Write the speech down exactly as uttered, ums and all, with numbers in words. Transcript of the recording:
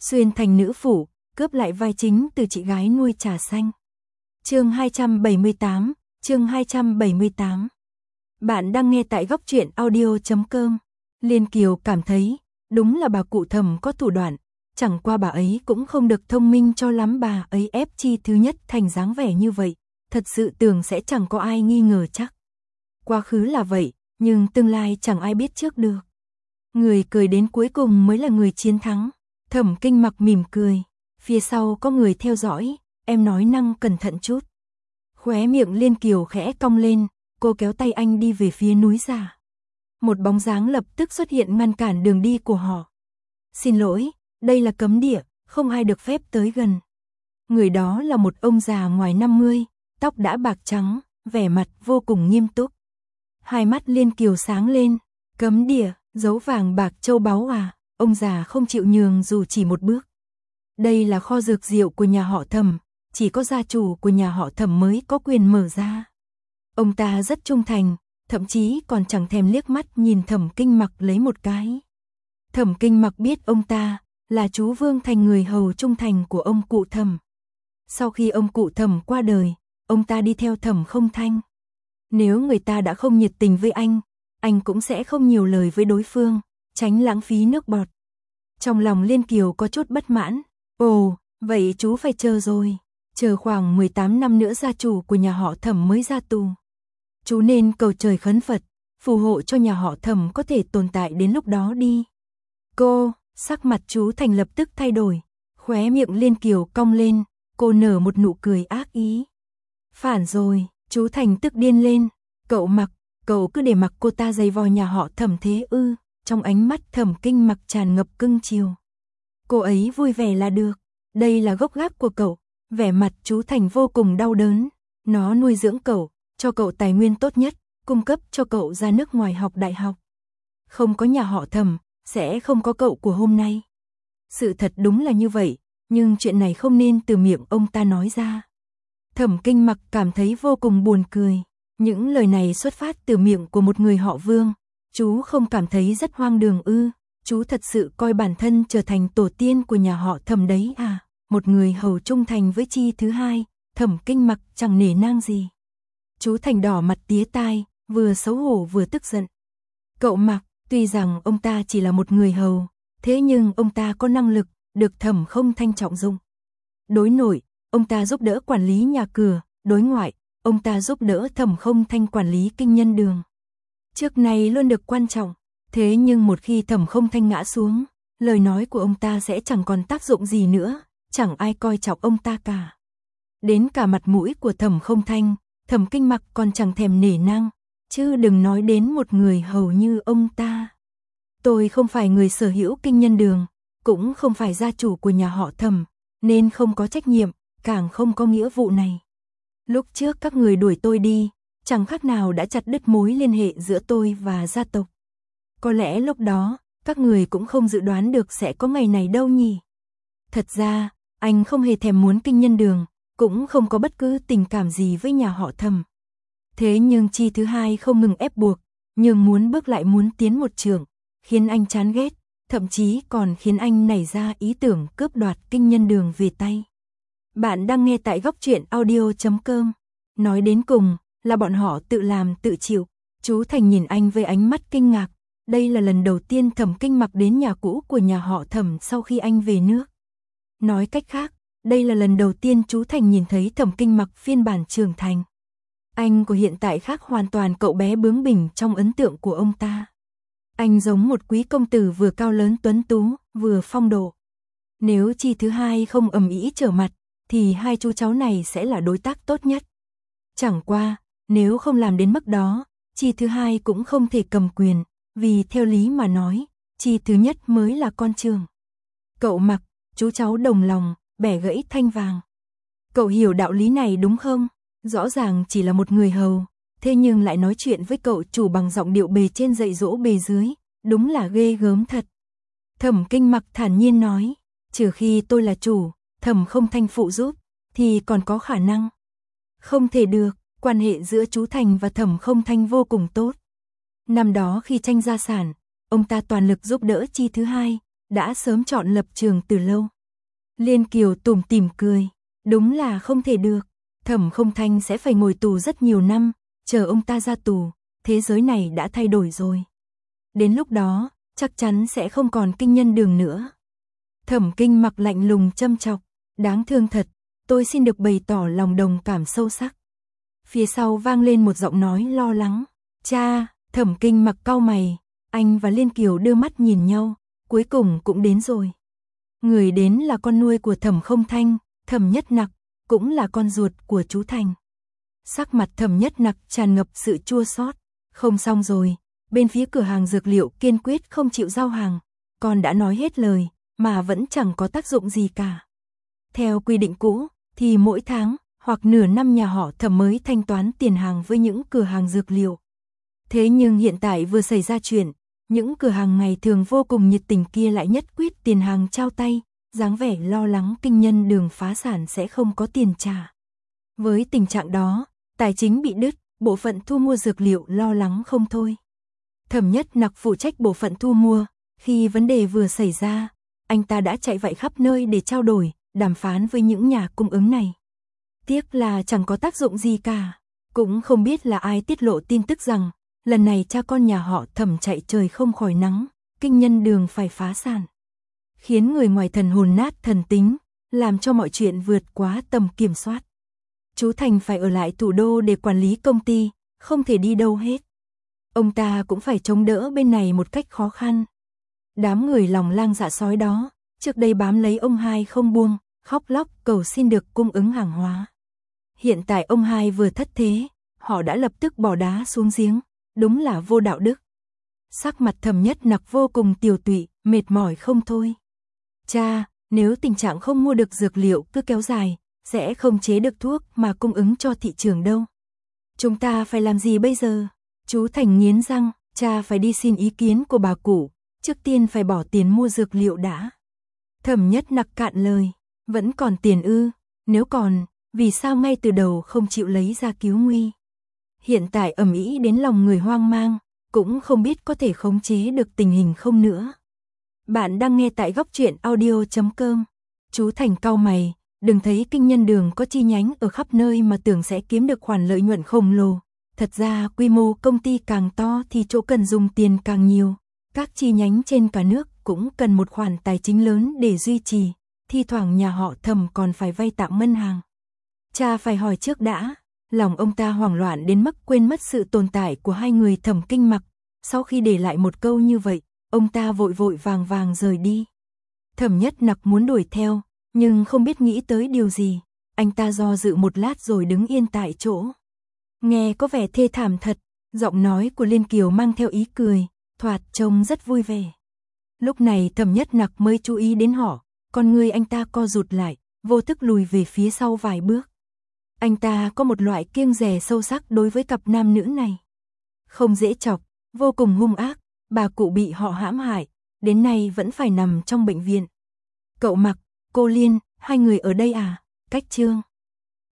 xuyên thành nữ phủ, cướp lại vai chính từ chị gái nuôi Trà Xanh. Chương hai trăm bảy mươi tám, chương hai trăm bảy mươi tám. Bạn đang nghe tại góc truyện audio chấm com. Liên Kiều cảm thấy, đúng là bà cụ Thẩm có thủ đoạn, chẳng qua bà ấy cũng không được thông minh cho lắm, bà ấy ép Chi Thứ Nhất thành dáng vẻ như vậy, thật sự tưởng sẽ chẳng có ai nghi ngờ chắc. Quá khứ là vậy, nhưng tương lai chẳng ai biết trước được. Người cười đến cuối cùng mới là người chiến thắng. Thẩm Kinh Mặc mỉm cười, phía sau có người theo dõi, em nói năng cẩn thận chút. Khóe miệng Liên Kiều khẽ cong lên, cô kéo tay anh đi về phía núi già. Một bóng dáng lập tức xuất hiện ngăn cản đường đi của họ. Xin lỗi, đây là cấm địa, không ai được phép tới gần. Người đó là một ông già ngoài năm mươi, tóc đã bạc trắng, vẻ mặt vô cùng nghiêm túc. Hai mắt Liên Kiều sáng lên, cấm địa, dấu vàng bạc châu báu à, ông già không chịu nhường dù chỉ một bước. Đây là kho dược diệu của nhà họ Thẩm, chỉ có gia chủ của nhà họ Thẩm mới có quyền mở ra. Ông ta rất trung thành, thậm chí còn chẳng thèm liếc mắt nhìn Thẩm Kinh Mặc lấy một cái. Thẩm Kinh Mặc biết ông ta là chú Vương Thành, người hầu trung thành của ông cụ Thẩm. Sau khi ông cụ Thẩm qua đời, ông ta đi theo Thẩm Không Thanh. Nếu người ta đã không nhiệt tình với anh, anh cũng sẽ không nhiều lời với đối phương, tránh lãng phí nước bọt. Trong lòng Liên Kiều có chút bất mãn. Ồ, vậy chú phải chờ rồi. Chờ khoảng mười tám năm nữa gia chủ của nhà họ Thẩm mới ra tù. Chú nên cầu trời khấn Phật, phù hộ cho nhà họ Thẩm có thể tồn tại đến lúc đó đi. Cô, sắc mặt chú Thành lập tức thay đổi. Khóe miệng Liên Kiều cong lên, cô nở một nụ cười ác ý. Phản rồi, chú Thành tức điên lên. Cậu Mặc, cậu cứ để mặc cô ta giày vò nhà họ Thẩm thế ư? Trong ánh mắt Thẩm Kinh Mặc tràn ngập cưng chiều. Cô ấy vui vẻ là được, đây là gốc gác của cậu. Vẻ mặt chú Thành vô cùng đau đớn. Nó nuôi dưỡng cậu, cho cậu tài nguyên tốt nhất, cung cấp cho cậu ra nước ngoài học đại học. Không có nhà họ Thẩm, sẽ không có cậu của hôm nay. Sự thật đúng là như vậy, nhưng chuyện này không nên từ miệng ông ta nói ra. Thẩm Kinh Mặc cảm thấy vô cùng buồn cười. Những lời này xuất phát từ miệng của một người họ Vương. Chú không cảm thấy rất hoang đường ư? Chú thật sự coi bản thân trở thành tổ tiên của nhà họ Thẩm đấy à? Một người hầu trung thành với Chi Thứ Hai, Thẩm Kinh Mặc chẳng nể nang gì. Chú Thành đỏ mặt tía tai, vừa xấu hổ vừa tức giận. Cậu Mặc, tuy rằng ông ta chỉ là một người hầu, thế nhưng ông ta có năng lực, được Thẩm Không Thanh trọng dụng. Đối nội, ông ta giúp đỡ quản lý nhà cửa, đối ngoại, ông ta giúp đỡ Thẩm Không Thanh quản lý kinh nhân đường. Trước này luôn được quan trọng, thế nhưng một khi Thẩm Không Thanh ngã xuống, lời nói của ông ta sẽ chẳng còn tác dụng gì nữa, chẳng ai coi trọng ông ta cả. Đến cả mặt mũi của Thẩm Không Thanh, Thẩm Kinh Mặc còn chẳng thèm nể nang, chứ đừng nói đến một người hầu như ông ta. Tôi không phải người sở hữu kinh nhân đường, cũng không phải gia chủ của nhà họ Thẩm, nên không có trách nhiệm, càng không có nghĩa vụ này. Lúc trước các người đuổi tôi đi, chẳng khác nào đã chặt đứt mối liên hệ giữa tôi và gia tộc. Có lẽ lúc đó, các người cũng không dự đoán được sẽ có ngày này đâu nhỉ. Thật ra, anh không hề thèm muốn kinh nhân đường, cũng không có bất cứ tình cảm gì với nhà họ Thẩm. Thế nhưng Chi Thứ Hai không ngừng ép buộc, nhưng muốn bước lại muốn tiến một trường, khiến anh chán ghét, thậm chí còn khiến anh nảy ra ý tưởng cướp đoạt kinh nhân đường về tay. Bạn đang nghe tại góc truyện audio chấm com. Nói đến cùng, là bọn họ tự làm tự chịu. Chú Thành nhìn anh với ánh mắt kinh ngạc. Đây là lần đầu tiên Thẩm Kinh Mặc đến nhà cũ của nhà họ Thẩm sau khi anh về nước. Nói cách khác, đây là lần đầu tiên chú Thành nhìn thấy Thẩm Kinh Mặc phiên bản trưởng thành. Anh của hiện tại khác hoàn toàn cậu bé bướng bỉnh trong ấn tượng của ông ta. Anh giống một quý công tử vừa cao lớn tuấn tú, vừa phong độ. Nếu Chi Thứ Hai không ầm ĩ trở mặt, thì hai chú cháu này sẽ là đối tác tốt nhất. Chẳng qua, nếu không làm đến mức đó, Chi Thứ Hai cũng không thể cầm quyền, vì theo lý mà nói, Chi Thứ Nhất mới là con trưởng. Cậu Mặc, chú cháu đồng lòng, bẻ gãy thanh vàng. Cậu hiểu đạo lý này đúng không? Rõ ràng chỉ là một người hầu, thế nhưng lại nói chuyện với cậu chủ bằng giọng điệu bề trên dạy dỗ bề dưới, đúng là ghê gớm thật. Thẩm Kinh Mặc thản nhiên nói, trừ khi tôi là chủ, Thẩm Không Thanh phụ giúp, thì còn có khả năng. Không thể được, quan hệ giữa chú Thành và Thẩm Không Thanh vô cùng tốt. Năm đó khi tranh gia sản, ông ta toàn lực giúp đỡ Chi Thứ Hai, đã sớm chọn lập trường từ lâu. Liên Kiều tủm tỉm cười, đúng là không thể được, Thẩm Không Thanh sẽ phải ngồi tù rất nhiều năm, chờ ông ta ra tù, thế giới này đã thay đổi rồi. Đến lúc đó, chắc chắn sẽ không còn Kinh Nhân Đường nữa. Thẩm Kinh Mặc lạnh lùng châm chọc, đáng thương thật, tôi xin được bày tỏ lòng đồng cảm sâu sắc. Phía sau vang lên một giọng nói lo lắng, cha. Thẩm Kinh Mặc cau mày, anh và Liên Kiều đưa mắt nhìn nhau, cuối cùng cũng đến rồi. Người đến là con nuôi của Thẩm Không Thanh, Thẩm Nhất Nặc, cũng là con ruột của chú Thành. Sắc mặt Thẩm Nhất Nặc tràn ngập sự chua xót, không xong rồi, bên phía cửa hàng dược liệu kiên quyết không chịu giao hàng, con đã nói hết lời, mà vẫn chẳng có tác dụng gì cả. Theo quy định cũ, thì mỗi tháng, hoặc nửa năm nhà họ Thẩm mới thanh toán tiền hàng với những cửa hàng dược liệu. Thế nhưng hiện tại vừa xảy ra chuyện, những cửa hàng ngày thường vô cùng nhiệt tình kia lại nhất quyết tiền hàng trao tay, dáng vẻ lo lắng Kinh Nhân Đường phá sản sẽ không có tiền trả. Với tình trạng đó, tài chính bị đứt, bộ phận thu mua dược liệu lo lắng không thôi. Thẩm Nhất Nặc phụ trách bộ phận thu mua, khi vấn đề vừa xảy ra, anh ta đã chạy vạy khắp nơi để trao đổi, đàm phán với những nhà cung ứng này. Tiếc là chẳng có tác dụng gì cả, cũng không biết là ai tiết lộ tin tức rằng lần này cha con nhà họ Thẩm chạy trời không khỏi nắng, Kinh Nhân Đường phải phá sản. Khiến người ngoài thần hồn nát thần tính, làm cho mọi chuyện vượt quá tầm kiểm soát. Chú Thành phải ở lại thủ đô để quản lý công ty, không thể đi đâu hết. Ông ta cũng phải chống đỡ bên này một cách khó khăn. Đám người lòng lang dạ sói đó, trước đây bám lấy ông hai không buông, khóc lóc cầu xin được cung ứng hàng hóa. Hiện tại ông hai vừa thất thế, họ đã lập tức bỏ đá xuống giếng, đúng là vô đạo đức. Sắc mặt Thẩm Nhất Nặc vô cùng tiều tụy, mệt mỏi không thôi. Cha, nếu tình trạng không mua được dược liệu cứ kéo dài, sẽ không chế được thuốc mà cung ứng cho thị trường đâu. Chúng ta phải làm gì bây giờ? Chú Thành nghiến răng, cha phải đi xin ý kiến của bà cụ, trước tiên phải bỏ tiền mua dược liệu đã. Thẩm Nhất Nặc cạn lời, vẫn còn tiền ư, nếu còn, vì sao ngay từ đầu không chịu lấy ra cứu nguy? Hiện tại ầm ĩ đến lòng người hoang mang, cũng không biết có thể khống chế được tình hình không nữa. Bạn đang nghe tại góc truyện audio chấm com. Chú Thành cau mày, đừng thấy Kinh Nhân Đường có chi nhánh ở khắp nơi mà tưởng sẽ kiếm được khoản lợi nhuận khổng lồ. Thật ra quy mô công ty càng to thì chỗ cần dùng tiền càng nhiều. Các chi nhánh trên cả nước cũng cần một khoản tài chính lớn để duy trì. Thi thoảng nhà họ Thẩm còn phải vay tạm ngân hàng. Cha phải hỏi trước đã. Lòng ông ta hoảng loạn đến mức quên mất sự tồn tại của hai người Thẩm Kinh Mặc. Sau khi để lại một câu như vậy, ông ta vội vội vàng vàng rời đi. Thẩm Nhất Nặc muốn đuổi theo, nhưng không biết nghĩ tới điều gì. Anh ta do dự một lát rồi đứng yên tại chỗ. Nghe có vẻ thê thảm thật, giọng nói của Liên Kiều mang theo ý cười, thoạt trông rất vui vẻ. Lúc này Thẩm Nhất Nặc mới chú ý đến họ, con người anh ta co rụt lại, vô thức lùi về phía sau vài bước. Anh ta có một loại kiêng dè sâu sắc đối với cặp nam nữ này. Không dễ chọc, vô cùng hung ác, bà cụ bị họ hãm hại, đến nay vẫn phải nằm trong bệnh viện. Cậu Mặc, cô Liên, hai người ở đây à? Cách chương